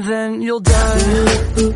and then you'll die.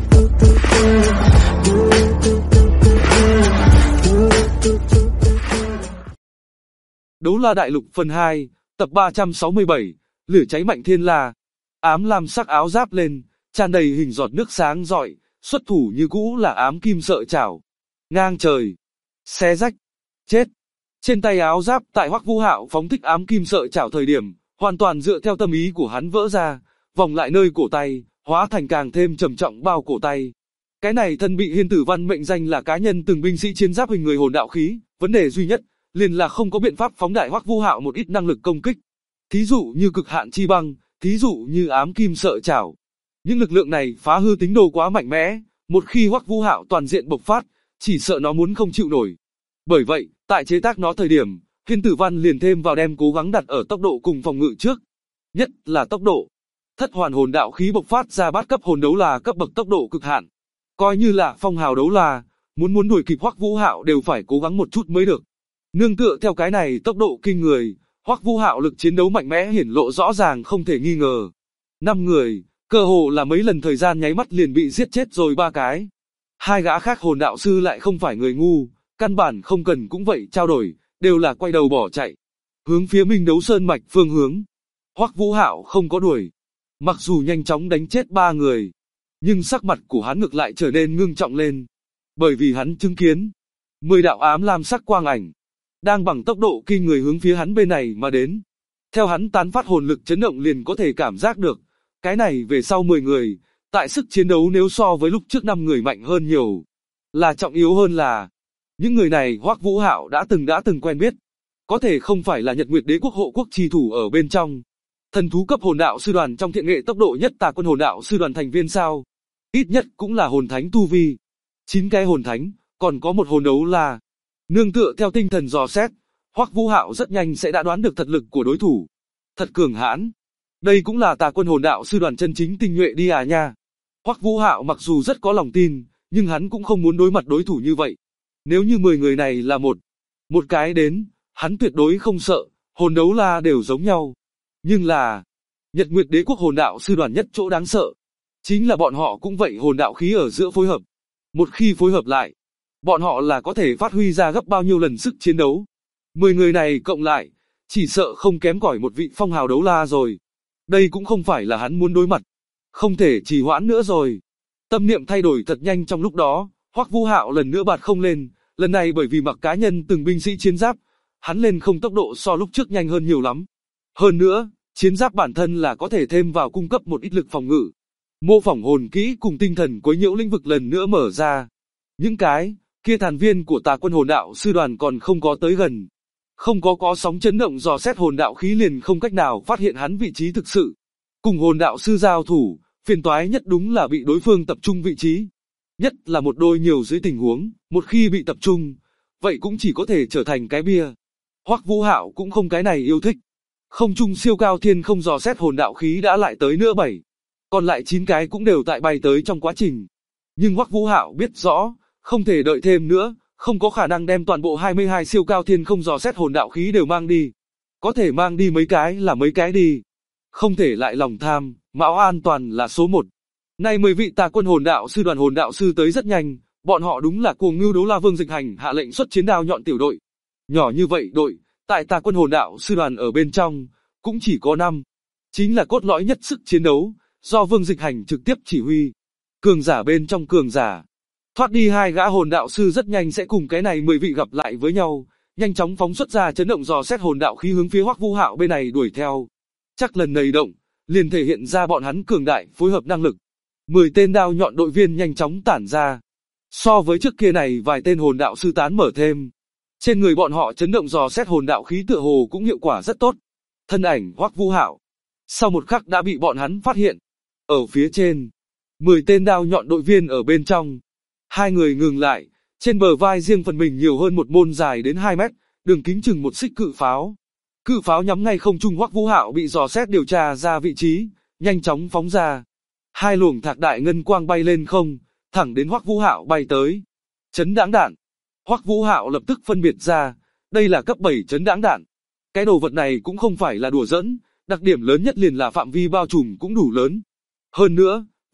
Đấu La Đại Lục phần 2, tập 367, lửa cháy mạnh thiên la. Ám lam sắc áo giáp lên, tràn đầy hình giọt nước sáng rọi, xuất thủ như cũ là ám kim sợi chảo. Ngang trời, xé rách, chết. Trên tay áo giáp tại Hoắc Vũ Hạo phóng thích ám kim sợi chảo thời điểm, hoàn toàn dựa theo tâm ý của hắn vỡ ra, vòng lại nơi cổ tay, hóa thành càng thêm trầm trọng bao cổ tay. Cái này thân bị Hiên Tử Văn mệnh danh là cá nhân từng binh sĩ chiến giáp hình người hồn đạo khí, vấn đề duy nhất liền là không có biện pháp phóng đại Hoắc Vũ Hạo một ít năng lực công kích. Thí dụ như cực hạn chi băng, thí dụ như ám kim sợi chảo. Những lực lượng này phá hư tính đồ quá mạnh mẽ, một khi Hoắc Vũ Hạo toàn diện bộc phát, chỉ sợ nó muốn không chịu nổi. Bởi vậy, tại chế tác nó thời điểm, Hiên Tử Văn liền thêm vào đem cố gắng đặt ở tốc độ cùng phòng ngự trước. Nhất là tốc độ. Thất hoàn hồn đạo khí bộc phát ra bát cấp hồn đấu là cấp bậc tốc độ cực hạn. Coi như là phong hào đấu là, muốn đuổi kịp Hoắc Vũ Hạo đều phải cố gắng một chút mới được. Nương tựa theo cái này tốc độ kinh người, Hoắc Vũ Hạo lực chiến đấu mạnh mẽ hiển lộ rõ ràng không thể nghi ngờ. 5 người, cơ hồ là mấy lần thời gian nháy mắt liền bị giết chết rồi 3 cái. 2 gã khác hồn đạo sư lại không phải người ngu, căn bản không cần cũng vậy trao đổi, đều là quay đầu bỏ chạy. Hướng phía Minh Đấu Sơn mạch phương hướng. Hoắc Vũ Hạo không có đuổi. Mặc dù nhanh chóng đánh chết 3 người, nhưng sắc mặt của hắn ngược lại trở nên ngưng trọng lên. Bởi vì hắn chứng kiến 10 đạo ám lam sắc quang ảnh đang bằng tốc độ kinh người hướng phía hắn bên này mà đến. Theo hắn tán phát hồn lực chấn động liền có thể cảm giác được, cái này về sau 10 người, tại sức chiến đấu nếu so với lúc trước 5 người mạnh hơn nhiều. Là trọng yếu hơn là, những người này Hoắc Vũ Hạo đã từng quen biết. Có thể không phải là Nhật Nguyệt Đế quốc hộ quốc trì thủ ở bên trong. Thần thú cấp hồn đạo sư đoàn trong thiện nghệ tốc độ nhất Tà Quân hồn đạo sư đoàn thành viên sao. Ít nhất cũng là hồn thánh tu vi. 9 cái hồn thánh, còn có một hồn đấu la. Nương tựa theo tinh thần dò xét, Hoắc Vũ Hạo rất nhanh sẽ đã đoán được thật lực của đối thủ. Thật cường hãn. Đây cũng là Tà Quân hồn đạo sư đoàn chân chính tinh nhuệ đi à nha. Hoắc Vũ Hạo mặc dù rất có lòng tin, nhưng hắn cũng không muốn đối mặt đối thủ như vậy. Nếu như 10 người này là một cái đến, hắn tuyệt đối không sợ, hồn đấu la đều giống nhau. Nhưng là, Nhật Nguyệt Đế quốc hồn đạo sư đoàn nhất chỗ đáng sợ, chính là bọn họ cũng vậy hồn đạo khí ở giữa phối hợp. Một khi phối hợp lại, bọn họ là có thể phát huy ra gấp bao nhiêu lần sức chiến đấu. 10 người này cộng lại, chỉ sợ không kém cỏi một vị phong hào đấu la rồi. Đây cũng không phải là hắn muốn đối mặt. Không thể trì hoãn nữa rồi. Tâm niệm thay đổi thật nhanh trong lúc đó, Hoắc Vũ Hạo lần nữa bạt không lên, lần này bởi vì mặc cá nhân từng binh sĩ chiến giáp, hắn lên không tốc độ so lúc trước nhanh hơn nhiều lắm. Hơn nữa, chiến giáp bản thân là có thể thêm vào cung cấp một ít lực phòng ngự. Mô phỏng hồn kỹ cùng tinh thần quấy nhiễu lĩnh vực lần nữa mở ra. Những cái kia thành viên của Tà Quân hồn đạo sư đoàn còn không có tới gần. Không có sóng chấn động dò xét hồn đạo khí liền không cách nào phát hiện hắn vị trí thực sự. Cùng hồn đạo sư giao thủ, phiền toái nhất đúng là bị đối phương tập trung vị trí. Nhất là một đôi nhiều dưới tình huống, một khi bị tập trung, vậy cũng chỉ có thể trở thành cái bia. Hoắc Vũ Hạo cũng không cái này yêu thích. Không trung siêu cao thiên không dò xét hồn đạo khí đã lại tới nữa 7. Còn lại 9 cái cũng đều tại bay tới trong quá trình. Nhưng Hoắc Vũ Hạo biết rõ, không thể đợi thêm nữa, không có khả năng đem toàn bộ 22 siêu cao thiên không dò xét hồn đạo khí đều mang đi. Có thể mang đi mấy cái là mấy cái đi. Không thể lại lòng tham, mão an toàn là số 1. Nay 10 vị Tà Quân hồn đạo sư đoàn hồn đạo sư tới rất nhanh, bọn họ đúng là Cuồng Ngưu Đấu La Vương Dịch Hành hạ lệnh xuất chiến đao nhọn tiểu đội. Nhỏ như vậy đội, tại Tà Quân hồn đạo sư đoàn ở bên trong, cũng chỉ có 5. Chính là cốt lõi nhất sức chiến đấu, do Vương Dịch Hành trực tiếp chỉ huy. Cường giả bên trong cường giả. Thoát đi 2 gã hồn đạo sư rất nhanh sẽ cùng cái này 10 vị gặp lại với nhau, nhanh chóng phóng xuất ra chấn động dò xét hồn đạo khí hướng phía Hoắc Vũ Hạo bên này đuổi theo. Chắc lần này động, liền thể hiện ra bọn hắn cường đại phối hợp năng lực. 10 tên đao nhọn đội viên nhanh chóng tản ra. So với trước kia này vài tên hồn đạo sư tán mở thêm. Trên người bọn họ chấn động dò xét hồn đạo khí tựa hồ cũng hiệu quả rất tốt. Thân ảnh Hoắc Vũ Hạo, sau một khắc đã bị bọn hắn phát hiện. Ở phía trên, 10 tên đao nhọn đội viên ở bên trong. 2 người ngừng lại, trên bờ vai riêng phần mình nhiều hơn một môn dài đến 2 mét, đường kính chừng 1 xích cự pháo. Cự pháo nhắm ngay không trung Hoắc Vũ Hạo bị dò xét điều tra ra vị trí, nhanh chóng phóng ra. 2 luồng thạc đại ngân quang bay lên không, thẳng đến Hoắc Vũ Hạo bay tới. Chấn đãng đạn. Hoắc Vũ Hạo lập tức phân biệt ra, đây là cấp 7 chấn đãng đạn. Cái đồ vật này cũng không phải là đùa giỡn, đặc điểm lớn nhất liền là phạm vi bao trùm cũng đủ lớn. Hơn nữa,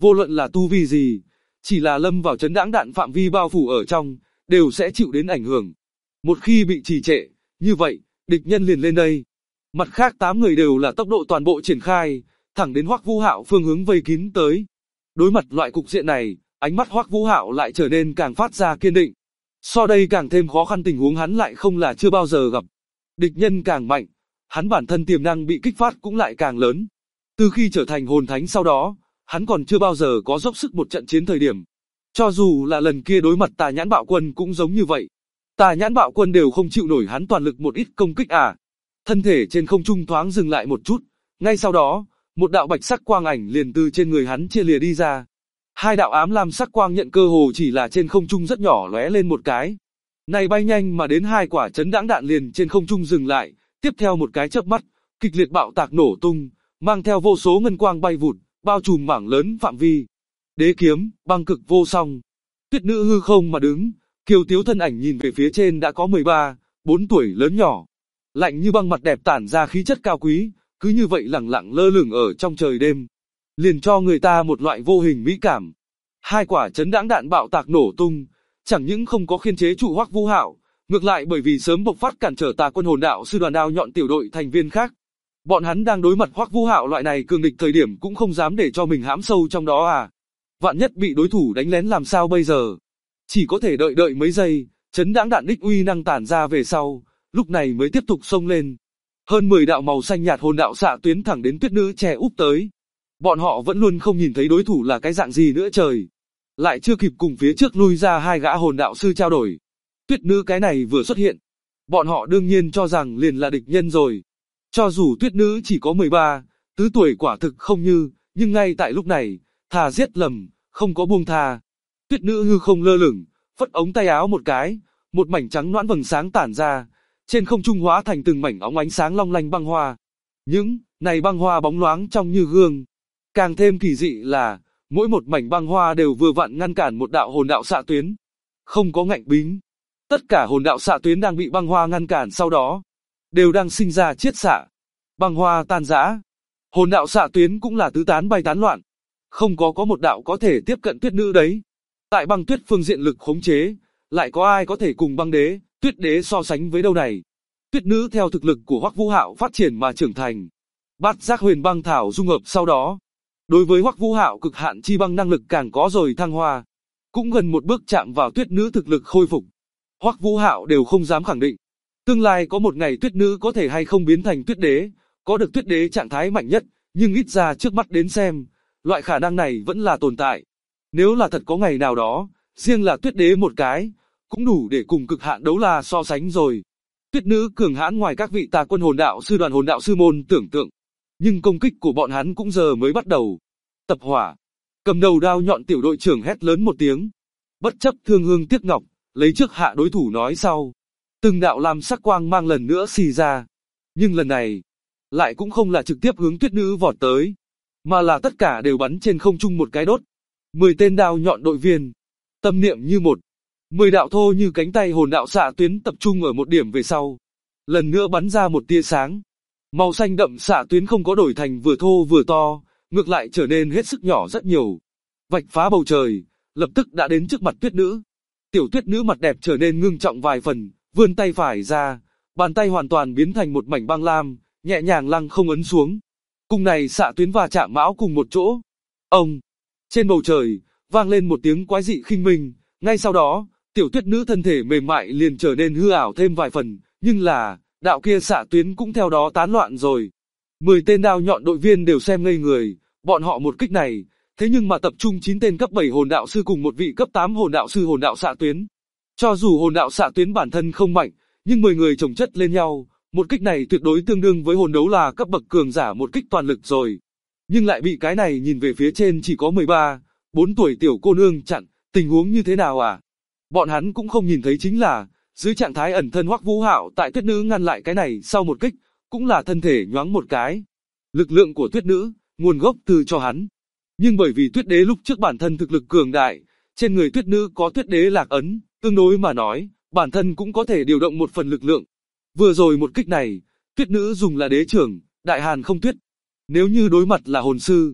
vô luận là tu vi gì, chỉ là lâm vào chấn đãng đạn phạm vi bao phủ ở trong, đều sẽ chịu đến ảnh hưởng. Một khi bị trì trệ, như vậy, địch nhân liền lên đây. Mặt khác 8 người đều là tốc độ toàn bộ triển khai, thẳng đến Hoắc Vũ Hạo phương hướng vây kín tới. Đối mặt loại cục diện này, ánh mắt Hoắc Vũ Hạo lại trở nên càng phát ra kiên định. So đây càng thêm khó khăn tình huống hắn lại không là chưa bao giờ gặp. Địch nhân càng mạnh, hắn bản thân tiềm năng bị kích phát cũng lại càng lớn. Từ khi trở thành hồn thánh sau đó, hắn còn chưa bao giờ có dốc sức một trận chiến thời điểm. Cho dù là lần kia đối mặt Tà Nhãn Bạo Quân cũng giống như vậy. Tà Nhãn Bạo Quân đều không chịu nổi hắn toàn lực một ít công kích à. Thân thể trên không trung thoáng dừng lại một chút, ngay sau đó, một đạo bạch sắc quang ảnh liền từ trên người hắn chia lìa đi ra. Hai đạo ám lam sắc quang nhận cơ hồ chỉ là trên không trung rất nhỏ lóe lên một cái. Này bay nhanh mà đến 2 quả chấn đãng đạn liền trên không trung dừng lại, tiếp theo một cái chớp mắt, kịch liệt bạo tạc nổ tung, mang theo vô số ngân quang bay vụt, bao trùm mảng lớn phạm vi. Đế kiếm, băng cực vô song. Tuyết nữ hư không mà đứng, kiều tiếu thân ảnh nhìn về phía trên đã có 13, 4 tuổi lớn nhỏ. Lạnh như băng mặt đẹp tản ra khí chất cao quý, cứ như vậy lẳng lặng lơ lửng ở trong trời đêm. Liền cho người ta một loại vô hình mỹ cảm. 2 quả chấn đãng đạn bạo tạc nổ tung, chẳng những không có khiên chế trụ Hoắc Vũ Hạo, ngược lại bởi vì sớm bộc phát cản trở Tà Quân Hồn Đạo sư đoàn đao nhọn tiểu đội thành viên khác. Bọn hắn đang đối mặt Hoắc Vũ Hạo loại này cường địch thời điểm cũng không dám để cho mình hãm sâu trong đó à. Vạn nhất bị đối thủ đánh lén làm sao bây giờ? Chỉ có thể đợi mấy giây, chấn đãng đạn đích uy năng tản ra về sau, lúc này mới tiếp tục xông lên. Hơn 10 đạo màu xanh nhạt hồn đạo xạ tuyến thẳng đến Tuyết nữ che úp tới. Bọn họ vẫn luôn không nhìn thấy đối thủ là cái dạng gì nữa trời. Lại chưa kịp cùng phía trước lui ra 2 gã hồn đạo sư trao đổi. Tuyết nữ cái này vừa xuất hiện. Bọn họ đương nhiên cho rằng liền là địch nhân rồi. Cho dù Tuyết nữ chỉ có 13, tứ tuổi quả thực không như, nhưng ngay tại lúc này, thà giết lầm, không có buông tha. Tuyết nữ hư không lơ lửng, phất ống tay áo một cái, một mảnh trắng nõn vầng sáng tản ra, trên không trung hóa thành từng mảnh óng ánh sáng long lanh băng hoa. Những này băng hoa bóng loáng trong như gương. Càng thêm kỳ dị là, mỗi một mảnh băng hoa đều vừa vặn ngăn cản một đạo hồn đạo xạ tuyến. Không có ngạnh bính. Tất cả hồn đạo xạ tuyến đang bị băng hoa ngăn cản sau đó, đều đang sinh ra chiết xạ. Băng hoa tan rã. Hồn đạo xạ tuyến cũng là tứ tán bay tán loạn. Không có một đạo có thể tiếp cận Tuyết nữ đấy. Tại băng tuyết phương diện lực khống chế, lại có ai có thể cùng băng đế, Tuyết đế so sánh với đâu này. Tuyết nữ theo thực lực của Hoắc Vũ Hạo phát triển mà trưởng thành. Bát giác huyền băng thảo dung hợp sau đó. Đối với Hoắc Vũ Hạo cực hạn chi băng năng lực càng có rồi thăng hoa. Cũng gần một bước chạm vào Tuyết nữ thực lực khôi phục. Hoắc Vũ Hạo đều không dám khẳng định. Tương lai có một ngày Tuyết nữ có thể hay không biến thành Tuyết đế, có được Tuyết đế trạng thái mạnh nhất, nhưng ít ra trước mắt đến xem, loại khả năng này vẫn là tồn tại. Nếu là thật có ngày nào đó, riêng là Tuyết đế một cái, cũng đủ để cùng cực hạn đấu la so sánh rồi. Tuyết nữ cường hãn ngoài các vị Tà Quân Hồn Đạo sư đoàn hồn đạo sư môn tưởng tượng, nhưng công kích của bọn hắn cũng giờ mới bắt đầu. Tập hỏa, cầm đầu đao nhọn tiểu đội trưởng hét lớn một tiếng, bất chấp thương hương tiếc ngọc, lấy trước hạ đối thủ nói sau. Từng đạo lam sắc quang mang lần nữa xì ra, nhưng lần này lại cũng không là trực tiếp hướng Tuyết nữ vọt tới, mà là tất cả đều bắn trên không trung một cái đốt. 10 tên đao nhọn đội viên, tâm niệm như một. 10 đạo thô như cánh tay hồn đạo xạ tuyến tập trung ở một điểm về sau. Lần nữa bắn ra một tia sáng. Màu xanh đậm xạ tuyến không có đổi thành vừa thô vừa to, ngược lại trở nên hết sức nhỏ rất nhiều. Vạch phá bầu trời, lập tức đã đến trước mặt Tuyết nữ. Tiểu Tuyết nữ mặt đẹp trở nên ngưng trọng vài phần, vươn tay phải ra, bàn tay hoàn toàn biến thành một mảnh băng lam, nhẹ nhàng lăng không ấn xuống. Cùng này xạ tuyến và chạm mão cùng một chỗ. Ông, trên bầu trời, vang lên một tiếng quái dị khinh minh, ngay sau đó, tiểu Tuyết nữ thân thể mềm mại liền trở nên hư ảo thêm vài phần, nhưng là, đạo kia xạ tuyến cũng theo đó tán loạn rồi. 10 tên đao nhọn đội viên đều xem ngây người, bọn họ một kích này, thế nhưng mà tập trung 9 tên cấp 7 hồn đạo sư cùng một vị cấp 8 hồn đạo sư hồn đạo xạ tuyến. Cho dù hồn đạo xạ tuyến bản thân không mạnh, nhưng 10 người chồng chất lên nhau, một kích này tuyệt đối tương đương với hồn đấu là cấp bậc cường giả một kích toàn lực rồi. Nhưng lại bị cái này nhìn về phía trên chỉ có 13, 4 tuổi tiểu cô nương chặn, tình huống như thế nào à? Bọn hắn cũng không nhìn thấy chính là, dưới trạng thái ẩn thân Hoắc Vũ Hạo tại Tuyết nữ ngăn lại cái này sau một kích, cũng là thân thể nhoáng một cái. Lực lượng của Tuyết nữ, nguồn gốc từ cho hắn. Nhưng bởi vì Tuyết đế lúc trước bản thân thực lực cường đại, trên người Tuyết nữ có Tuyết đế lạc ấn, tương đối mà nói, bản thân cũng có thể điều động một phần lực lượng. Vừa rồi một kích này, Tuyết nữ dùng là đế trưởng, đại hàn không tuyết. Nếu như đối mặt là hồn sư,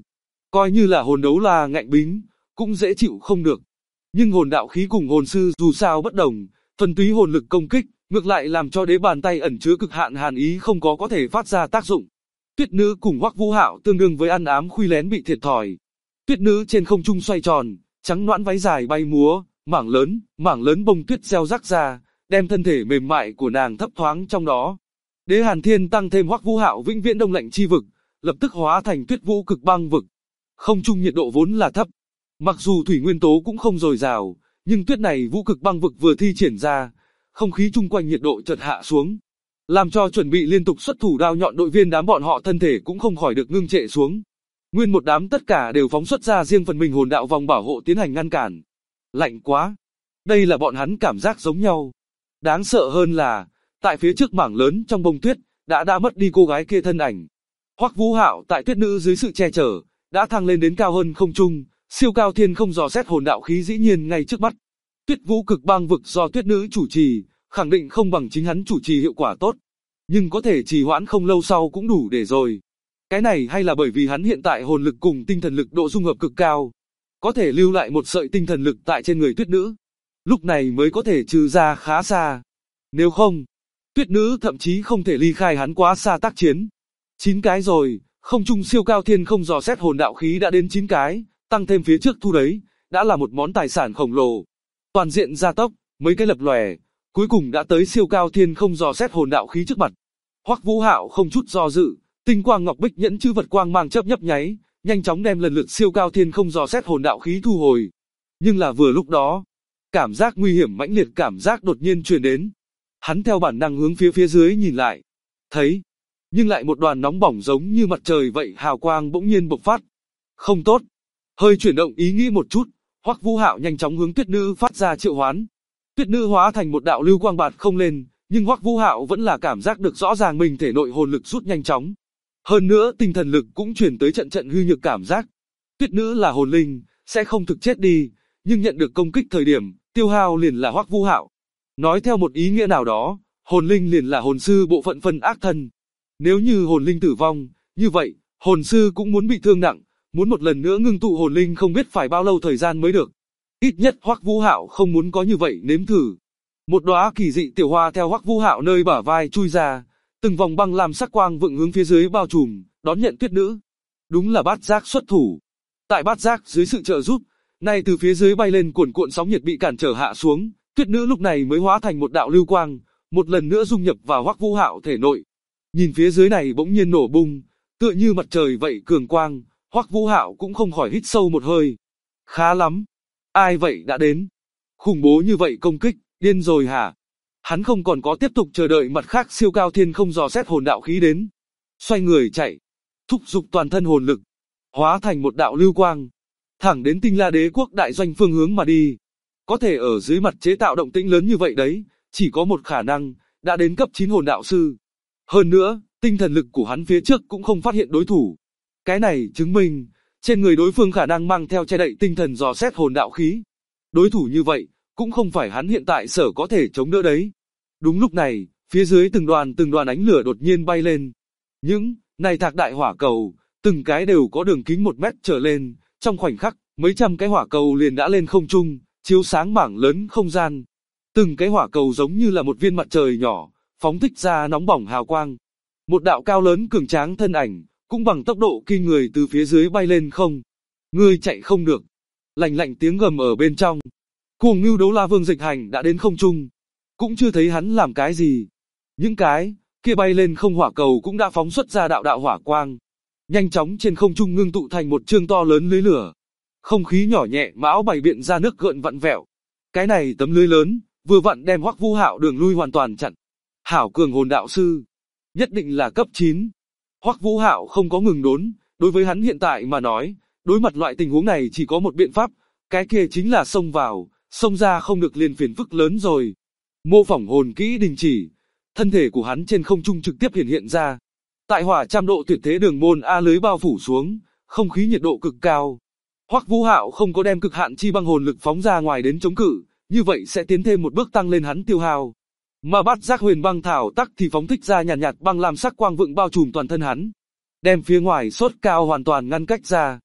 Coi như là hồn đấu la ngạnh bính, cũng dễ chịu không được. Nhưng hồn đạo khí cùng hồn sư dù sao bất đồng, thuần túy hồn lực công kích, ngược lại làm cho đế bàn tay ẩn chứa cực hạn hàn ý không có thể phát ra tác dụng. Tuyết nữ cùng Hoắc Vũ Hạo tương đương với ăn ám khuy lén bị thiệt thòi. Tuyết nữ trên không trung xoay tròn, trắng nõn váy dài bay múa, mảng lớn bông tuyết reo rắc ra, đem thân thể mềm mại của nàng thấp thoáng trong đó. Đế Hàn Thiên tăng thêm Hoắc Vũ Hạo vĩnh viễn đông lạnh chi vực, lập tức hóa thành tuyết vũ cực băng vực. Không trung nhiệt độ vốn là thấp, mặc dù thủy nguyên tố cũng không dồi dào, nhưng tuyết này vũ cực băng vực vừa thi triển ra, không khí chung quanh nhiệt độ chợt hạ xuống, làm cho chuẩn bị liên tục xuất thủ đao nhọn đội viên đám bọn họ thân thể cũng không khỏi được ngưng trệ xuống. Nguyên một đám tất cả đều phóng xuất ra riêng phần mình hồn đạo vòng bảo hộ tiến hành ngăn cản. Lạnh quá. Đây là bọn hắn cảm giác giống nhau. Đáng sợ hơn là, tại phía trước mảng lớn trong bông tuyết, đã mất đi cô gái kia thân ảnh. Hoắc Vũ Hạo tại tuyết nữ dưới sự che chở, đã thăng lên đến cao hơn không trung, siêu cao thiên không dò xét hồn đạo khí dĩ nhiên ngay trước mắt. Tuyết vũ cực băng vực do tuyết nữ chủ trì, khẳng định không bằng chính hắn chủ trì hiệu quả tốt. Nhưng có thể trì hoãn không lâu sau cũng đủ để rồi. Cái này hay là bởi vì hắn hiện tại hồn lực cùng tinh thần lực độ dung hợp cực cao, có thể lưu lại một sợi tinh thần lực tại trên người tuyết nữ, lúc này mới có thể trừ ra khá xa. Nếu không, tuyết nữ thậm chí không thể ly khai hắn quá xa tác chiến. 9 cái rồi, không trung siêu cao thiên không dò xét hồn đạo khí đã đến 9 cái, tăng thêm phía trước thu đấy, đã là một món tài sản khổng lồ. Toàn diện gia tốc, mấy cái lập lòe, cuối cùng đã tới siêu cao thiên không dò xét hồn đạo khí trước mặt. Hoắc Vũ Hạo không chút do dự, tinh quang ngọc bích nhẫn chữ vật quang mang chớp nhấp nháy, nhanh chóng đem lần lượt siêu cao thiên không dò xét hồn đạo khí thu hồi. Nhưng là vừa lúc đó, cảm giác nguy hiểm mãnh liệt cảm giác đột nhiên truyền đến. Hắn theo bản năng hướng phía dưới nhìn lại, thấy, nhưng lại một đoàn nóng bỏng giống như mặt trời vậy hào quang bỗng nhiên bộc phát. Không tốt. Hơi chuyển động ý nghĩ một chút, Hoắc Vũ Hạo nhanh chóng hướng tuyết nữ phát ra triệu hoán. Tuyết nữ hóa thành một đạo lưu quang bạt không lên, nhưng Hoắc Vũ Hạo vẫn là cảm giác được rõ ràng mình thể nội hồn lực rút nhanh chóng. Hơn nữa tinh thần lực cũng chuyển tới trận hư nhược cảm giác. Tuyết nữ là hồn linh, sẽ không thực chết đi, nhưng nhận được công kích thời điểm, tiêu hao liền là Hoắc Vũ Hạo. Nói theo một ý nghĩa nào đó, hồn linh liền là hồn sư bộ phận phân ác thân. Nếu như hồn linh tử vong, như vậy, hồn sư cũng muốn bị thương nặng, muốn một lần nữa ngưng tụ hồn linh không biết phải bao lâu thời gian mới được. Ít nhất Hoắc Vũ Hạo không muốn có như vậy nếm thử. Một đóa kỳ dị tiểu hoa theo Hoắc Vũ Hạo nơi bả vai chui ra, từng vòng băng làm sắc quang vượng hướng phía dưới bao trùm, đón nhận tuyết nữ. Đúng là bát giác xuất thủ. Tại bát giác dưới sự trợ giúp, nay từ phía dưới bay lên cuộn cuộn sóng nhiệt bị cản trở hạ xuống, tuyết nữ lúc này mới hóa thành một đạo lưu quang, một lần nữa dung nhập vào Hoắc Vũ Hạo thể nội. Nhìn phía dưới này bỗng nhiên nổ bung, tựa như mặt trời vậy cường quang, Hoắc Vũ Hạo cũng không khỏi hít sâu một hơi. Khá lắm. Ai vậy đã đến? Khủng bố như vậy công kích, điên rồi hả? Hắn không còn có tiếp tục chờ đợi mặt khác siêu cao thiên không dò xét hồn đạo khí đến. Xoay người chạy, thúc giục toàn thân hồn lực, hóa thành một đạo lưu quang, thẳng đến Tinh La Đế quốc đại doanh phương hướng mà đi. Có thể ở dưới mặt chế tạo động tĩnh lớn như vậy đấy, chỉ có một khả năng, đã đến cấp 9 hồn đạo sư. Hơn nữa, tinh thần lực của hắn phía trước cũng không phát hiện đối thủ. Cái này chứng minh, trên người đối phương khả năng mang theo che đậy tinh thần dò xét hồn đạo khí. Đối thủ như vậy, cũng không phải hắn hiện tại sở có thể chống đỡ đấy. Đúng lúc này, phía dưới từng đoàn ánh lửa đột nhiên bay lên. Những này thạc đại hỏa cầu, từng cái đều có đường kính 1 mét trở lên, trong khoảnh khắc, mấy trăm cái hỏa cầu liền đã lên không trung, chiếu sáng mảng lớn không gian. Từng cái hỏa cầu giống như là một viên mặt trời nhỏ, phóng thích ra nóng bỏng hào quang. Một đạo cao lớn cường tráng thân ảnh, cũng bằng tốc độ kinh người từ phía dưới bay lên không. Ngươi chạy không được. Lạnh lạnh tiếng gầm ở bên trong. Cuồng Ngưu Đấu La Vương Dịch Hành đã đến không trung, cũng chưa thấy hắn làm cái gì. Những cái kia bay lên không hỏa cầu cũng đã phóng xuất ra đạo hỏa quang, nhanh chóng trên không trung ngưng tụ thành một chương to lớn lưới lửa. Không khí nhỏ nhẹ mão bày biện ra nước gợn vặn vẹo. Cái này tấm lưới lớn, vừa vặn đem Hoắc Vũ Hạo đường lui hoàn toàn chặn. Hảo cường hồn đạo sư, nhất định là cấp 9. Hoắc Vũ Hạo không có ngừng đốn, đối với hắn hiện tại mà nói, đối mặt loại tình huống này chỉ có một biện pháp, cái kia chính là xông vào, xông ra không được liền phiền phức lớn rồi. Mô phỏng hồn kỹ đình chỉ, thân thể của hắn trên không trung trực tiếp hiện ra. Tại hỏa trăm độ tuyệt thế đường môn A lưới bao phủ xuống, không khí nhiệt độ cực cao. Hoắc Vũ Hạo không có đem cực hạn chi băng hồn lực phóng ra ngoài đến chống cự, như vậy sẽ tiến thêm một bước tăng lên hắn tiêu hao. Mà bát giác huyền băng thảo tắc thì phóng thích ra nhàn nhạt băng làm sắc quang vượng bao trùm toàn thân hắn, đem phía ngoài sốt cao hoàn toàn ngăn cách ra.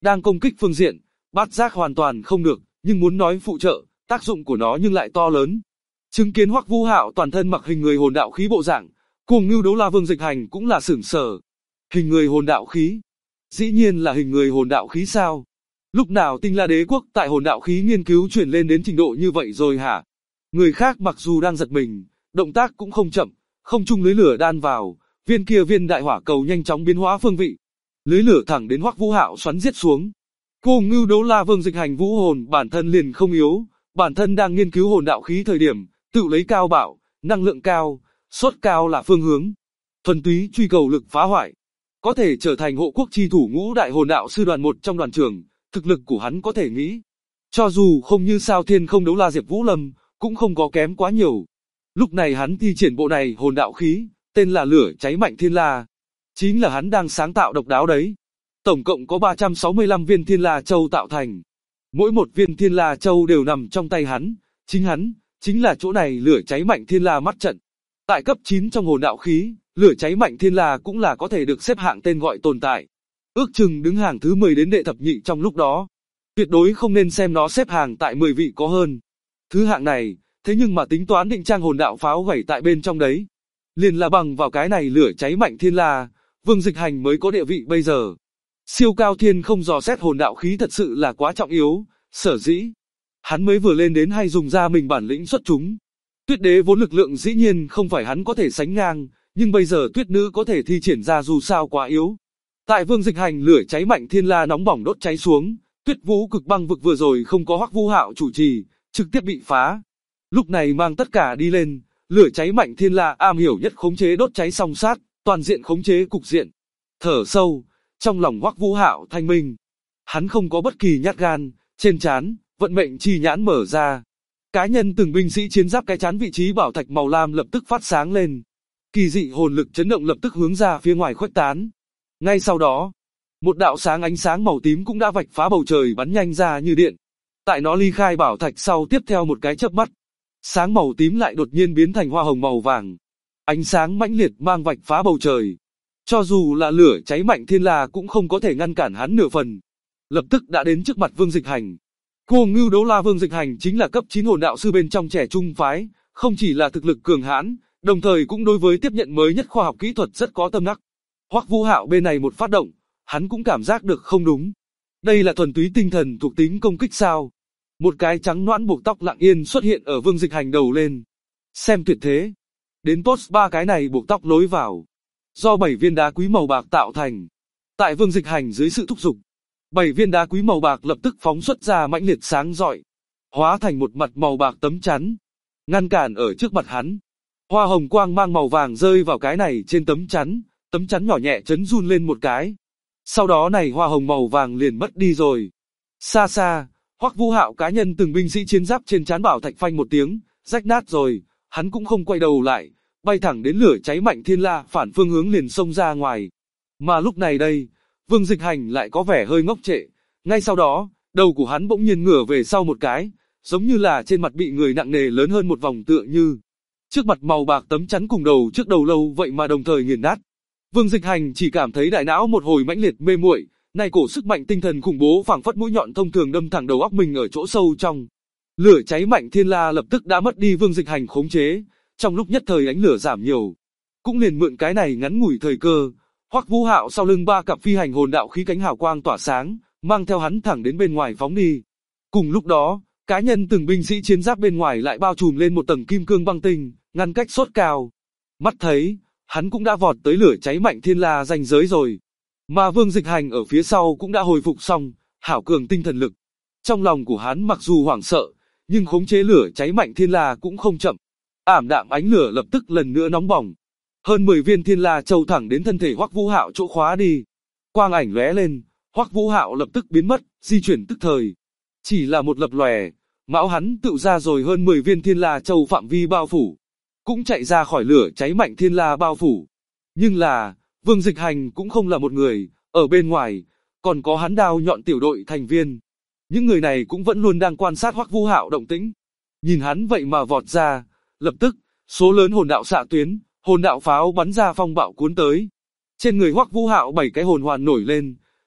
Đang công kích phương diện, bát giác hoàn toàn không được, nhưng muốn nói phụ trợ, tác dụng của nó nhưng lại to lớn. Chứng kiến Hoắc Vũ Hạo toàn thân mặc hình người hồn đạo khí bộ dạng, Cuồng Ngưu Đấu La Vương Dịch Hành cũng là sửng sở. Hình người hồn đạo khí? Dĩ nhiên là hình người hồn đạo khí sao? Lúc nào Tinh La Đế quốc tại hồn đạo khí nghiên cứu chuyển lên đến trình độ như vậy rồi hả? Người khác mặc dù đang giật mình, động tác cũng không chậm, không trung lưới lửa đan vào, viên đại hỏa cầu nhanh chóng biến hóa phương vị. Lưới lửa thẳng đến Hoắc Vũ Hạo xoắn giết xuống. Cuồng Ngưu Đấu La Vương Dịch Hành vũ hồn bản thân liền không yếu, bản thân đang nghiên cứu hồn đạo khí thời điểm, tự lấy cao bạo, năng lượng cao, sốt cao là phương hướng. Thuần túy truy cầu lực phá hoại. Có thể trở thành hộ quốc chi thủ ngũ đại hồn đạo sư đoàn một trong đoàn trưởng, thực lực của hắn có thể nghĩ. Cho dù không như Sao Thiên Không Đấu La Diệp Vũ Lâm, cũng không có kém quá nhiều. Lúc này hắn thi triển bộ này hồn đạo khí, tên là Lửa Cháy Mạnh Thiên La. Chính là hắn đang sáng tạo độc đáo đấy. Tổng cộng có 365 viên Thiên La Châu tạo thành. Mỗi một viên Thiên La Châu đều nằm trong tay hắn, chính là chỗ này Lửa Cháy Mạnh Thiên La mắt trận. Tại cấp 9 trong hồn đạo khí, Lửa Cháy Mạnh Thiên La cũng là có thể được xếp hạng tên gọi tồn tại. Ước chừng đứng hàng thứ 10 đến đệ thập nhị trong lúc đó. Tuyệt đối không nên xem nó xếp hàng tại 10 vị có hơn. Thứ hạng này, thế nhưng mà tính toán định trang hồn đạo pháo gảy tại bên trong đấy. Liền là bằng vào cái này Lửa Cháy Mạnh Thiên La, Vương Dịch Hành mới có địa vị bây giờ. Siêu cao thiên không dò xét hồn đạo khí thật sự là quá trọng yếu, sở dĩ. Hắn mới vừa lên đến hay dùng ra mình bản lĩnh xuất chúng. Tuyết đế vốn lực lượng dĩ nhiên không phải hắn có thể sánh ngang, nhưng bây giờ tuyết nữ có thể thi triển ra dù sao quá yếu. Tại Vương Dịch Hành Lửa Cháy Mạnh Thiên La nóng bỏng đốt cháy xuống, Tuyết Vũ Cực Băng vực vừa rồi không có Hoắc Vũ Hạo chủ trì, trực tiếp bị phá. Lúc này mang tất cả đi lên, Lửa Cháy Mạnh Thiên La am hiểu nhất khống chế đốt cháy song sát, toàn diện khống chế cục diện. Thở sâu, trong lòng Hoắc Vũ Hạo thanh minh. Hắn không có bất kỳ nhát gan, trên trán, vận mệnh chi nhãn mở ra. Cá nhân từng binh sĩ chiến giáp cái chán vị trí bảo thạch màu lam lập tức phát sáng lên. Kỳ dị hồn lực chấn động lập tức hướng ra phía ngoài khuếch tán. Ngay sau đó, một đạo sáng ánh sáng màu tím cũng đã vạch phá bầu trời bắn nhanh ra như điện. Tại nó ly khai bảo thạch sau tiếp theo một cái chớp mắt, sáng màu tím lại đột nhiên biến thành hoa hồng màu vàng. Ánh sáng mãnh liệt mang vạch phá bầu trời. Cho dù là Lửa Cháy Mạnh Thiên La cũng không có thể ngăn cản hắn nửa phần. Lập tức đã đến trước mặt Vương Dịch Hành. Cuồng Ngưu Đấu La Vương Dịch Hành chính là cấp 9 hồn đạo sư bên trong trẻ trung phái, không chỉ là thực lực cường hãn, đồng thời cũng đối với tiếp nhận mới nhất khoa học kỹ thuật rất có tâm đắc. Hoắc Vũ Hạo bên này một phát động, hắn cũng cảm giác được không đúng. Đây là thuần túy tinh thần thuộc tính công kích sao? Một cái trắng nõn buộc tóc lặng yên xuất hiện ở Vương Dịch Hành đầu lên. Xem tuyệt thế. Đến post 3 cái này buộc tóc lối vào. Do 7 viên đá quý màu bạc tạo thành. Tại Vương Dịch Hành dưới sự thúc giục, 7 viên đá quý màu bạc lập tức phóng xuất ra mãnh liệt sáng rọi, hóa thành một mặt màu bạc tấm chắn, ngăn cản ở trước mặt hắn. Hoa hồng quang mang màu vàng rơi vào cái này trên tấm chắn nhỏ nhẹ chấn run lên một cái. Sau đó này hoa hồng màu vàng liền mất đi rồi. Xa xa, Hoắc Vũ Hạo cá nhân từng binh sĩ chiến giáp trên trán bảo thạch phanh một tiếng, rách nát rồi, hắn cũng không quay đầu lại, bay thẳng đến Lửa Cháy Mạnh Thiên La phản phương hướng liền xông ra ngoài. Mà lúc này đây, Vương Dịch Hành lại có vẻ hơi ngốc trệ, ngay sau đó, đầu của hắn bỗng nhiên ngửa về sau một cái, giống như là trên mặt bị người nặng nề lớn hơn một vòng tựa như. Trước mặt màu bạc tấm chắn cùng đầu trước đầu lâu vậy mà đồng thời nghiền nát. Vương Dịch Hành chỉ cảm thấy đại não một hồi mãnh liệt mê muội, này cổ sức mạnh tinh thần khủng bố phảng phất mũi nhọn thông thường đâm thẳng đầu óc mình ở chỗ sâu trong. Lửa Cháy Mạnh Thiên La lập tức đã mất đi Vương Dịch Hành khống chế, trong lúc nhất thời ánh lửa giảm nhiều. Cũng liền mượn cái này ngắn ngủi thời cơ, Hoắc Vũ Hạo sau lưng 3 cặp phi hành hồn đạo khí cánh hào quang tỏa sáng, mang theo hắn thẳng đến bên ngoài phóng đi. Cùng lúc đó, cá nhân từng binh sĩ chiến giáp bên ngoài lại bao trùm lên một tầng kim cương băng tinh, ngăn cách sốt cao. Mắt thấy, hắn cũng đã vọt tới Lửa Cháy Mạnh Thiên La ranh giới rồi. Mà Vương Dịch Hành ở phía sau cũng đã hồi phục xong, hảo cường tinh thần lực. Trong lòng của hắn mặc dù hoảng sợ, nhưng khống chế Lửa Cháy Mạnh Thiên La cũng không chậm. Ảm đạm ánh lửa lập tức lần nữa nóng bỏng. Hơn 10 viên Thiên La Châu thẳng đến thân thể Hoắc Vũ Hạo chỗ khóa đi. Quang ảnh lóe lên, Hoắc Vũ Hạo lập tức biến mất, di chuyển tức thời. Chỉ là một lập lòe, mão hắn tự ra rồi hơn 10 viên Thiên La Châu phạm vi bao phủ. Cũng chạy ra khỏi Lửa Cháy Mạnh Thiên La bao phủ. Nhưng là, Vương Dịch Hành cũng không là một người, ở bên ngoài, còn có hắn đao nhọn tiểu đội thành viên. Những người này cũng vẫn luôn đang quan sát Hoắc Vũ Hạo động tĩnh. Nhìn hắn vậy mà vọt ra, lập tức, số lớn hồn đạo xạ tuyến, hồn đạo pháo bắn ra phong bạo cuốn tới. Trên người Hoắc Vũ Hạo 7 cái hồn hoàn nổi lên,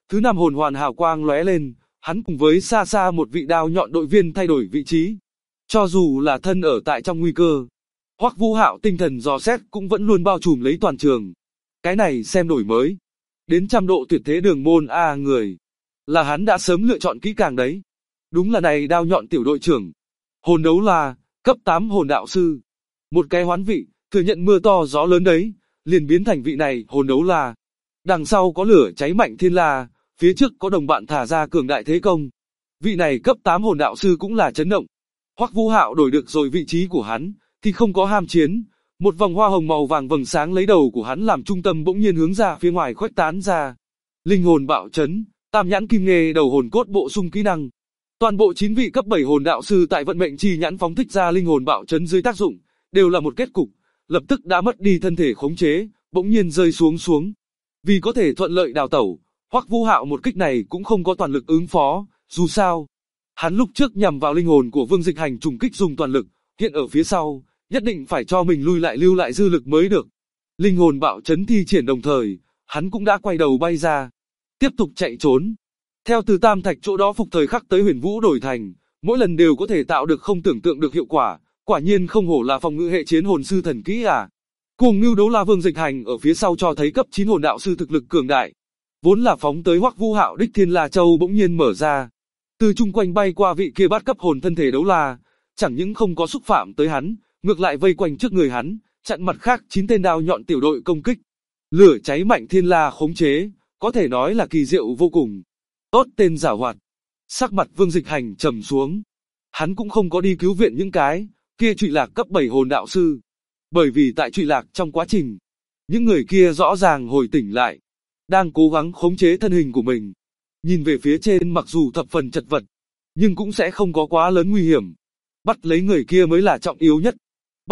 Thứ năm hồn hoàn hào quang lóe lên, hắn cùng với xa xa một vị đao nhọn đội viên thay đổi vị trí. Cho dù là thân ở tại trong nguy cơ, Hoắc Vũ Hạo tinh thần dò xét cũng vẫn luôn bao trùm lấy toàn trường. Cái này xem đổi mới. Đến 100 độ tuyệt thế đường môn A người. Là hắn đã sớm lựa chọn kỹ càng đấy. Đúng là này đao nhọn tiểu đội trưởng. Hồn đấu là, cấp 8 hồn đạo sư. Một cái hoán vị, thừa nhận mưa to gió lớn đấy, liền biến thành vị này hồn đấu là. Đằng sau có lửa cháy mạnh thiên la, phía trước có đồng bạn thả ra cường đại thế công. Vị này cấp 8 hồn đạo sư cũng là chấn động. Hoắc Vũ Hạo đổi được rồi vị trí của hắn, thì không có ham chiến. Một vòng hoa hồng màu vàng vầng sáng lấy đầu của hắn làm trung tâm bỗng nhiên hướng ra phía ngoài khuếch tán ra. Linh hồn bạo chấn, tam nhãn kim nghê đầu hồn cốt bổ sung kỹ năng. Toàn bộ 9 vị cấp 7 hồn đạo sư tại vận mệnh chi nhãn phóng thích ra linh hồn bạo chấn dưới tác dụng, đều là một kết cục, lập tức đã mất đi thân thể khống chế, bỗng nhiên rơi xuống. Vì có thể thuận lợi đào tẩu, Hoắc Vũ Hạo một kích này cũng không có toàn lực ứng phó, dù sao, hắn lúc trước nhằm vào linh hồn của Vương Dịch Hành trùng kích dùng toàn lực, hiện ở phía sau, nhất định phải cho mình lui lại lưu lại dư lực mới được. Linh hồn bạo chấn thi triển đồng thời, hắn cũng đã quay đầu bay ra, tiếp tục chạy trốn. Theo từ Tam Thạch chỗ đó phục thời khắc tới Huyền Vũ đổi thành, mỗi lần đều có thể tạo được không tưởng tượng được hiệu quả, quả nhiên không hổ là phòng ngự hệ chiến hồn sư thần kỹ à. Cùng Nưu Đấu La Vương Dịch Hành ở phía sau cho thấy cấp 9 hồn đạo sư thực lực cường đại. Vốn là phóng tới Hoắc Vũ Hạo đích Thiên La Châu bỗng nhiên mở ra, từ chung quanh bay qua vị kia bát cấp hồn thân thể đấu la, chẳng những không có xúc phạm tới hắn, ngược lại vây quanh trước người hắn, chặn mặt khác 9 tên đao nhọn tiểu đội công kích. Lửa cháy mạnh thiên la khống chế, có thể nói là kỳ diệu vô cùng. Tốt tên giảo hoạt. Sắc mặt Vương Dịch Hành trầm xuống. Hắn cũng không có đi cứu viện những cái kia trụy lạc cấp 7 hồn đạo sư. Bởi vì tại trụy lạc trong quá trình, những người kia rõ ràng hồi tỉnh lại, đang cố gắng khống chế thân hình của mình. Nhìn về phía trên mặc dù thập phần chật vật, nhưng cũng sẽ không có quá lớn nguy hiểm. Bắt lấy người kia mới là trọng yếu nhất.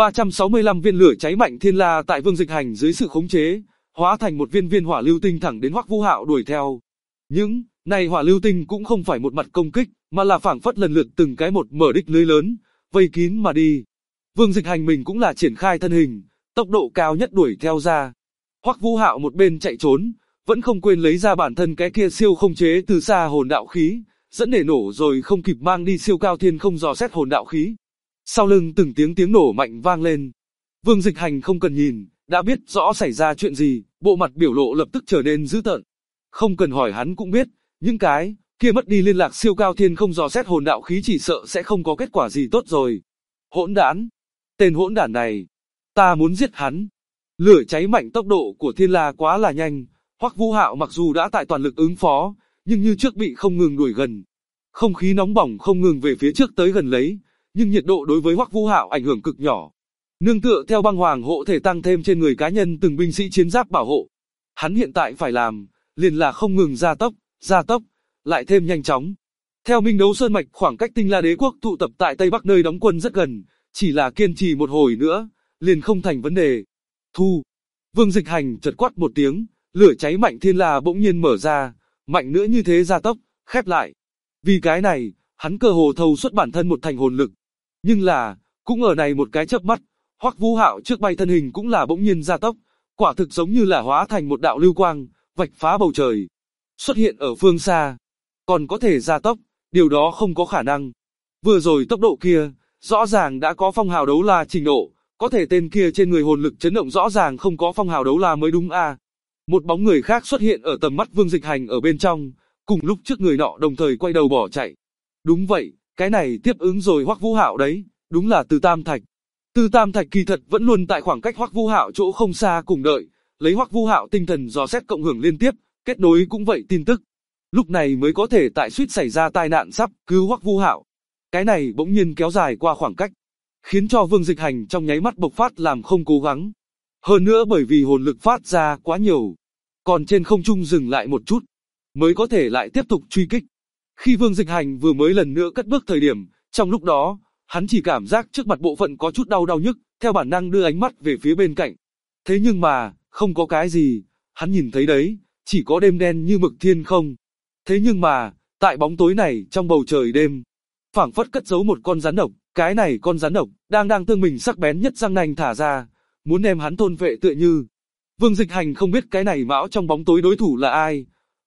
365 viên lửa cháy mạnh thiên la tại Vương Dịch Hành dưới sự khống chế, hóa thành một viên hỏa lưu tinh thẳng đến Hoắc Vũ Hạo đuổi theo. Những này hỏa lưu tinh cũng không phải một mặt công kích, mà là phảng phất lần lượt từng cái một mở đích lưới lớn, vây kín mà đi. Vương Dịch Hành mình cũng là triển khai thân hình, tốc độ cao nhất đuổi theo ra. Hoắc Vũ Hạo một bên chạy trốn, vẫn không quên lấy ra bản thân cái kia siêu không chế từ xa hồn đạo khí, dẫn để nổ rồi không kịp mang đi siêu cao thiên không dò xét hồn đạo khí. Sau lưng từng tiếng nổ mạnh vang lên. Vương Dịch Hành không cần nhìn, đã biết rõ xảy ra chuyện gì, bộ mặt biểu lộ lập tức trở nên dữ tợn. Không cần hỏi hắn cũng biết, những cái kia mất đi liên lạc siêu cao thiên không dò xét hồn đạo khí chỉ sợ sẽ không có kết quả gì tốt rồi. Hỗn đản, tên hỗn đản này, ta muốn giết hắn. Lửa cháy mạnh tốc độ của thiên la quá là nhanh, Hoắc Vũ Hạo mặc dù đã tại toàn lực ứng phó, nhưng như trước bị không ngừng đuổi gần. Không khí nóng bỏng không ngừng về phía trước tới gần lấy, nhưng nhiệt độ đối với Hoắc Vũ Hạo ảnh hưởng cực nhỏ. Nương tựa theo băng hoàng hộ thể tăng thêm trên người cá nhân từng binh sĩ chiến giáp bảo hộ. Hắn hiện tại phải làm, liền là không ngừng gia tốc, lại thêm nhanh chóng. Theo Minh Đấu Sơn Mạch khoảng cách Tinh La Đế Quốc tụ tập tại Tây Bắc nơi đóng quân rất gần, chỉ là kiên trì một hồi nữa, liền không thành vấn đề. Thu. Vương Dịch Hành chợt quát một tiếng, lửa cháy mạnh thiên la bỗng nhiên mở ra, mạnh nữa như thế gia tốc, khép lại. Vì cái này, hắn cơ hồ thâu xuất bản thân một thành hồn lực. Nhưng là, cũng ở này một cái chớp mắt, Hoắc Vũ Hạo trước bay thân hình cũng là bỗng nhiên gia tốc, quả thực giống như là hóa thành một đạo lưu quang, vạch phá bầu trời, xuất hiện ở phương xa. Còn có thể gia tốc, điều đó không có khả năng. Vừa rồi tốc độ kia, rõ ràng đã có phong hào đấu la trình độ, có thể tên kia trên người hồn lực chấn động rõ ràng không có phong hào đấu la mới đúng a. Một bóng người khác xuất hiện ở tầm mắt Vương Dịch Hành ở bên trong, cùng lúc trước người nọ đồng thời quay đầu bỏ chạy. Đúng vậy, cái này tiếp ứng rồi Hoắc Vũ Hạo đấy, đúng là Từ Tam Thạch. Từ Tam Thạch kỳ thật vẫn luôn tại khoảng cách Hoắc Vũ Hạo chỗ không xa cùng đợi, lấy Hoắc Vũ Hạo tinh thần dò xét cộng hưởng liên tiếp, kết nối cũng vậy tin tức. Lúc này mới có thể tại suýt xảy ra tai nạn sắp cứu Hoắc Vũ Hạo. Cái này bỗng nhiên kéo dài qua khoảng cách, khiến cho Vương Dịch Hành trong nháy mắt bộc phát làm không cố gắng. Hơn nữa bởi vì hồn lực phát ra quá nhiều, còn trên không trung dừng lại một chút, mới có thể lại tiếp tục truy kích. Khi Vương Dịch Hành vừa mới lần nữa cất bước thời điểm, trong lúc đó, hắn chỉ cảm giác trước mặt bộ phận có chút đau nhức, theo bản năng đưa ánh mắt về phía bên cạnh. Thế nhưng mà, không có cái gì, hắn nhìn thấy đấy, chỉ có đêm đen như mực thiên không. Thế nhưng mà, tại bóng tối này trong bầu trời đêm, phảng phất cất giấu một con rắn độc, cái này con rắn độc đang tương mình sắc bén nhất răng nanh thả ra, muốn đem hắn thôn vệ tựa như. Vương Dịch Hành không biết cái này mão trong bóng tối đối thủ là ai,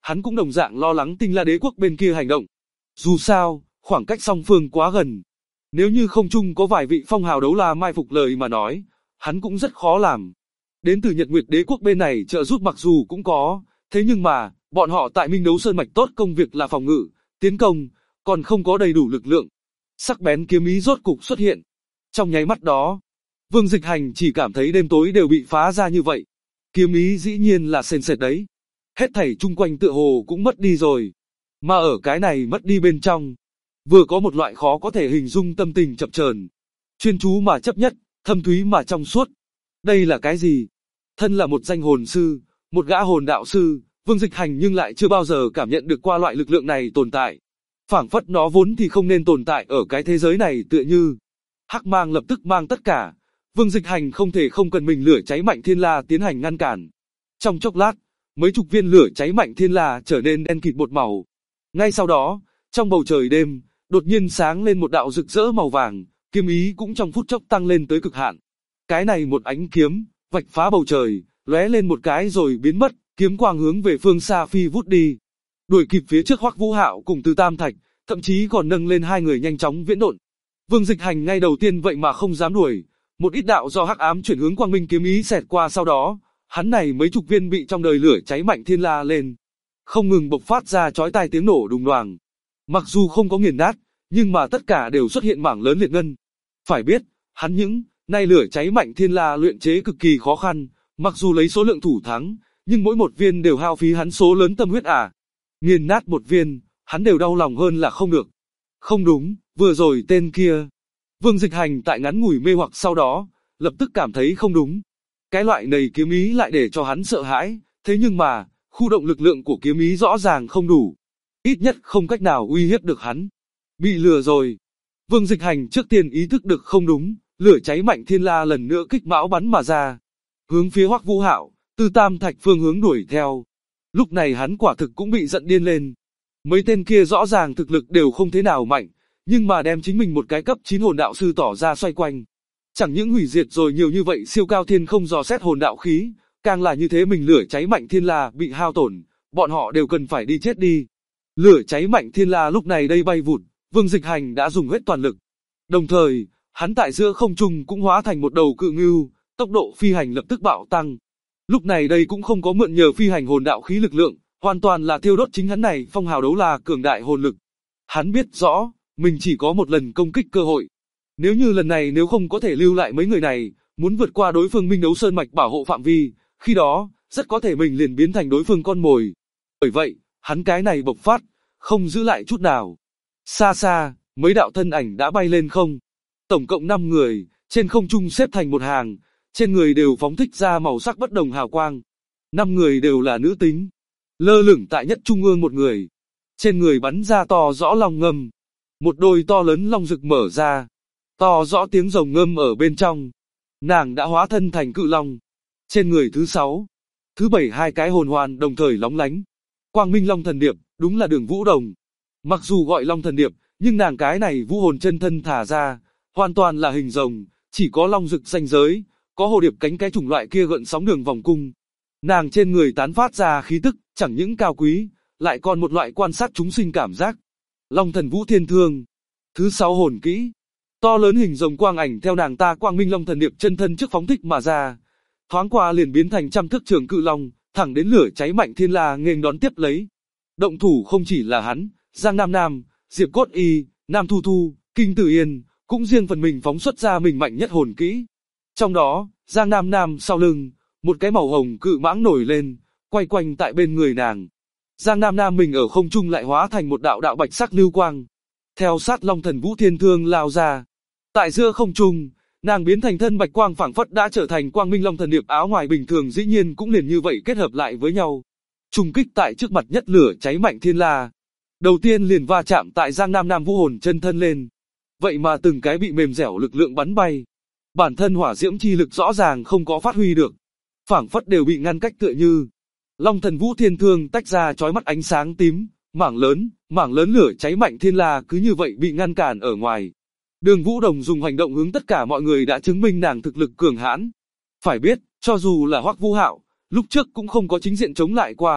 hắn cũng đồng dạng lo lắng Tinh La Đế quốc bên kia hành động. Dù sao, khoảng cách song phương quá gần. Nếu như không trung có vài vị phong hào đấu la mai phục lời mà nói, hắn cũng rất khó làm. Đến từ Nhật Nguyệt Đế quốc bên này trợ giúp mặc dù cũng có, thế nhưng mà, bọn họ tại Minh Đấu Sơn mạch tốt công việc là phòng ngự, tiến công, còn không có đầy đủ lực lượng. Sắc bén kiếm ý rốt cục xuất hiện. Trong nháy mắt đó, Vương Dịch Hành chỉ cảm thấy đêm tối đều bị phá ra như vậy. Kiếm ý dĩ nhiên là sền sệt đấy. Hết thảy chung quanh tựa hồ cũng mất đi rồi. Mà ở cái này mất đi bên trong, vừa có một loại khó có thể hình dung tâm tình chập chờn, chuyên chú mà chấp nhất, thâm thúy mà trong suốt. Đây là cái gì? Thân là một danh hồn sư, một gã hồn đạo sư, Vương Dịch Hành nhưng lại chưa bao giờ cảm nhận được qua loại lực lượng này tồn tại. Phảng phất nó vốn thì không nên tồn tại ở cái thế giới này tựa như. Hắc mang lập tức mang tất cả. Vương Dịch Hành không thể không cần mình lửa cháy mạnh thiên la tiến hành ngăn cản. Trong chốc lát, mấy chục viên lửa cháy mạnh thiên la trở nên đen kịt một màu. Ngay sau đó, trong bầu trời đêm, đột nhiên sáng lên một đạo rực rỡ màu vàng, kiếm ý cũng trong phút chốc tăng lên tới cực hạn. Cái này một ánh kiếm, vạch phá bầu trời, lóe lên một cái rồi biến mất, kiếm quang hướng về phương xa phi vút đi. Đuổi kịp phía trước Hoắc Vũ Hạo cùng Từ Tam Thạch, thậm chí còn nâng lên hai người nhanh chóng viễn độn. Vương Dịch Hành ngay đầu tiên vậy mà không dám đuổi, một ít đạo do hắc ám chuyển hướng quang minh kiếm ý xẹt qua sau đó, hắn này mấy chục viên bị trong đời lửa cháy mạnh thiên la lên, không ngừng bộc phát ra chói tai tiếng nổ đùng đoàng. Mặc dù không có nghiền nát, nhưng mà tất cả đều xuất hiện mảng lớn liệt ngân. Phải biết, hắn những nay lửa cháy mạnh thiên la luyện chế cực kỳ khó khăn, mặc dù lấy số lượng thủ thắng, nhưng mỗi một viên đều hao phí hắn số lớn tâm huyết à. Nghiền nát một viên, hắn đều đau lòng hơn là không được. Không đúng, vừa rồi tên kia. Vương Dịch Hành tại ngắn ngủi mê hoặc sau đó, lập tức cảm thấy không đúng. Cái loại này kiếm ý lại để cho hắn sợ hãi, thế nhưng mà, khu động lực lượng của kiếm ý rõ ràng không đủ. Ít nhất không cách nào uy hiếp được hắn. Bị lừa rồi. Vương Dịch Hành trước tiên ý thức được không đúng, lửa cháy mạnh thiên la lần nữa kích mão bắn mà ra. Hướng phía Hoắc Vũ Hạo, Từ Tam Thạch phương hướng đuổi theo. Lúc này hắn quả thực cũng bị giận điên lên. Mấy tên kia rõ ràng thực lực đều không thế nào mạnh, nhưng mà đem chính mình một cái cấp 9 hồn đạo sư tỏ ra xoay quanh. Chẳng những hủy diệt rồi nhiều như vậy siêu cao thiên không dò xét hồn đạo khí, càng là như thế mình lửa cháy mạnh thiên la bị hao tổn, bọn họ đều cần phải đi chết đi. Lửa cháy mạnh thiên la lúc này đây bay vụt, Vương Dịch Hành đã dùng hết toàn lực. Đồng thời, hắn tại giữa không trung cũng hóa thành một đầu cự ngưu, tốc độ phi hành lập tức bạo tăng. Lúc này đây cũng không có mượn nhờ phi hành hồn đạo khí lực lượng, hoàn toàn là thiêu đốt chính hắn này phong hào đấu la cường đại hồn lực. Hắn biết rõ, mình chỉ có một lần công kích cơ hội. Nếu như lần này nếu không có thể lưu lại mấy người này, muốn vượt qua đối phương Minh Đấu Sơn mạch bảo hộ phạm vi, khi đó, rất có thể mình liền biến thành đối phương con mồi. Bởi vậy, hắn cái này bộc phát, không giữ lại chút nào. Xa xa, mấy đạo thân ảnh đã bay lên không. Tổng cộng 5 người, trên không trung xếp thành một hàng, trên người đều phóng thích ra màu sắc bất đồng hào quang. 5 người đều là nữ tính. Lơ lửng tại nhất trung ương một người. Trên người bắn ra to rõ long ngâm. Một đôi to lớn long rực mở ra. To rõ tiếng rồng ngâm ở bên trong. Nàng đã hóa thân thành cự long. Trên người thứ 6, thứ 7 hai cái hồn hoàn đồng thời lóng lánh. Quang Minh Long Thần Điệp, đúng là Đường Vũ Đồng. Mặc dù gọi Long Thần Điệp, nhưng nàng cái này vũ hồn chân thân thả ra, hoàn toàn là hình rồng, chỉ có long rực ranh giới, có hồ điệp cánh cái chủng loại kia gợn sóng đường vòng cung. Nàng trên người tán phát ra khí tức, chẳng những cao quý, lại còn một loại quan sát chúng sinh cảm giác. Long Thần Vũ Thiên Thương, thứ 6 hồn kỹ, to lớn hình rồng quang ảnh theo nàng ta Quang Minh Long Thần Điệp chân thân trước phóng thích mà ra, thoáng qua liền biến thành trăm thước trường cự long, thẳng đến lửa cháy mạnh thiên la nghênh đón tiếp lấy. Động thủ không chỉ là hắn, Giang Nam Nam, Diệp Cốt Y, Nam Thu Thu, Kinh Tử Yên, cũng riêng phần mình phóng xuất ra mình mạnh nhất hồn kỹ. Trong đó, Giang Nam Nam sau lưng, một cái màu hồng cự mãng nổi lên, quay quanh tại bên người nàng. Giang Nam Nam mình ở không trung lại hóa thành một đạo đạo bạch sắc lưu quang. Theo sát Long Thần Vũ Thiên Thương lao ra. Tại giữa không trung, nàng biến thành thân bạch quang phảng phất đã trở thành Quang Minh Long Thần Điệp áo ngoài bình thường dĩ nhiên cũng liền như vậy kết hợp lại với nhau. Trùng kích tại trước mặt nhất lửa cháy mạnh thiên la. Đầu tiên liền va chạm tại Giang Nam Nam vũ hồn chân thân lên. Vậy mà từng cái bị mềm dẻo lực lượng bắn bay. Bản thân hỏa diễm chi lực rõ ràng không có phát huy được. Phảng phất đều bị ngăn cách tựa như. Long Thần Vũ Thiên Thương tách ra chói mắt ánh sáng tím, mảng lớn lửa cháy mạnh thiên la cứ như vậy bị ngăn cản ở ngoài. Đường Vũ Đồng dùng hành động hướng tất cả mọi người đã chứng minh nàng thực lực cường hãn. Phải biết, cho dù là Hoắc Vũ Hạo, lúc trước cũng không có chính diện chống lại qua,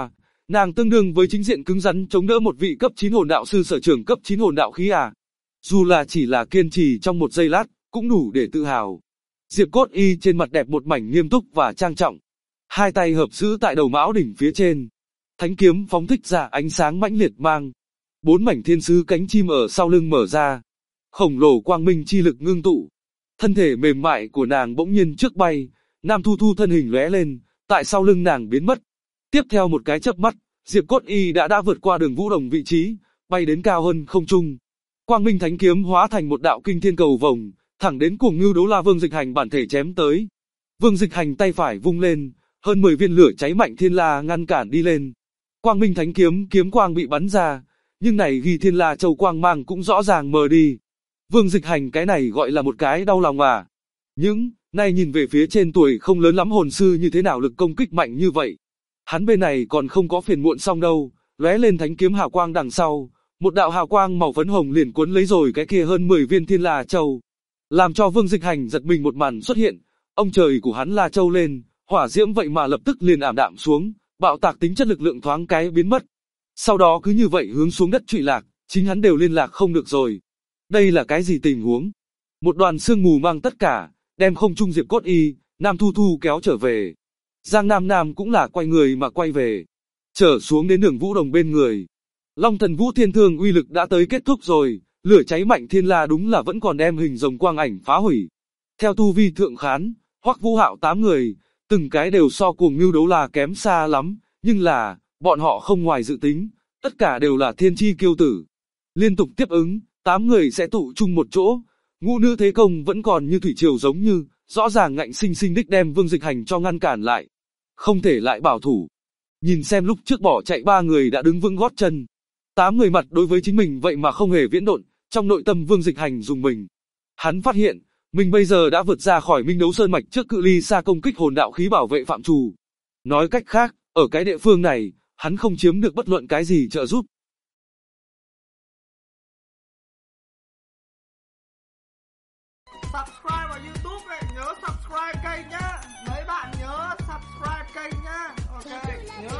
Nàng tương đương với chính diện cứng rắn chống đỡ một vị cấp 9 hồn đạo sư sở trường cấp 9 hồn đạo khí à. Dù là chỉ là kiên trì trong một giây lát, cũng đủ để tự hào. Diệp Cốt Y trên mặt đẹp một mảnh nghiêm túc và trang trọng. Hai tay hợp giữ tại đầu mão đỉnh phía trên. Thánh kiếm phóng thích ra ánh sáng mãnh liệt mang. 4 mảnh thiên sứ cánh chim ở sau lưng mở ra. Khổng lồ quang minh chi lực ngưng tụ. Thân thể mềm mại của nàng bỗng nhiên trước bay, Nam Thu Thu thân hình lóe lên, tại sau lưng nàng biến mất. Tiếp theo một cái chớp mắt, Diệp Cốt Y đã vượt qua Đường Vũ Đồng vị trí, bay đến cao hơn không trung. Quang minh thánh kiếm hóa thành một đạo kinh thiên cầu vồng, thẳng đến Cuồng Ngưu Đấu La Vương Dịch Hành bản thể chém tới. Vương Dịch Hành tay phải vung lên, hơn 10 viên lửa cháy mạnh thiên la ngăn cản đi lên. Quang minh thánh kiếm kiếm quang bị bắn ra, nhưng này ghi thiên la châu quang mang cũng rõ ràng mờ đi. Vương Dịch Hành cái này gọi là một cái đau lòng à. Nhưng, nay nhìn về phía trên tuổi không lớn lắm hồn sư như thế nào lực công kích mạnh như vậy. Hắn bên này còn không có phiền muộn xong đâu, lóe lên thánh kiếm hào quang đằng sau, một đạo hào quang màu phấn hồng liền cuốn lấy rồi cái kia hơn 10 viên thiên la châu. Làm cho Vương Dịch Hành giật mình một màn xuất hiện, ông trời của hắn la châu lên, hỏa diễm vậy mà lập tức liền ảm đạm xuống, bạo tạc tính chất lực lượng thoáng cái biến mất. Sau đó cứ như vậy hướng xuống đất trụy lạc, chính hắn đều liên lạc không được rồi. Đây là cái gì tình huống? Một đoàn sương mù mang tất cả, đem không trung Diệp Cốt Y, Nam Thu Thu kéo trở về. Giang Nam Nam cũng là quay người mà quay về, trở xuống đến Đường Vũ Đồng bên người. Long Thần Vũ Thiên Thương uy lực đã tới kết thúc rồi, lửa cháy mạnh thiên la đúng là vẫn còn đem hình rồng quang ảnh phá hủy. Theo tu vi thượng khán, Hoắc Vũ Hạo 8 người, từng cái đều so Cuồng Ngưu Đấu La kém xa lắm, nhưng là, bọn họ không ngoài dự tính, tất cả đều là thiên chi kiêu tử. Liên tục tiếp ứng, 8 người sẽ tụ chung một chỗ, ngũ nữ thế công vẫn còn như thủy triều giống như, rõ ràng ngạnh sinh sinh đích đem Vương Dịch Hành cho ngăn cản lại. Không thể lại bảo thủ. Nhìn xem lúc trước bỏ chạy 3 người đã đứng vững gót chân. 8 người mặt đối với chính mình vậy mà không hề viễn độn, trong nội tâm Vương Dịch Hành dùng mình. Hắn phát hiện, mình bây giờ đã vượt ra khỏi Minh Đấu Sơn mạch trước cự ly xa công kích hồn đạo khí bảo vệ phạm trù. Nói cách khác, ở cái địa phương này, hắn không chiếm được bất luận cái gì trợ giúp. Subscribe vào YouTube này, nhớ subscribe kênh nhá. Mấy bạn nhớ subscribe kênh nhá. Ok, nhớ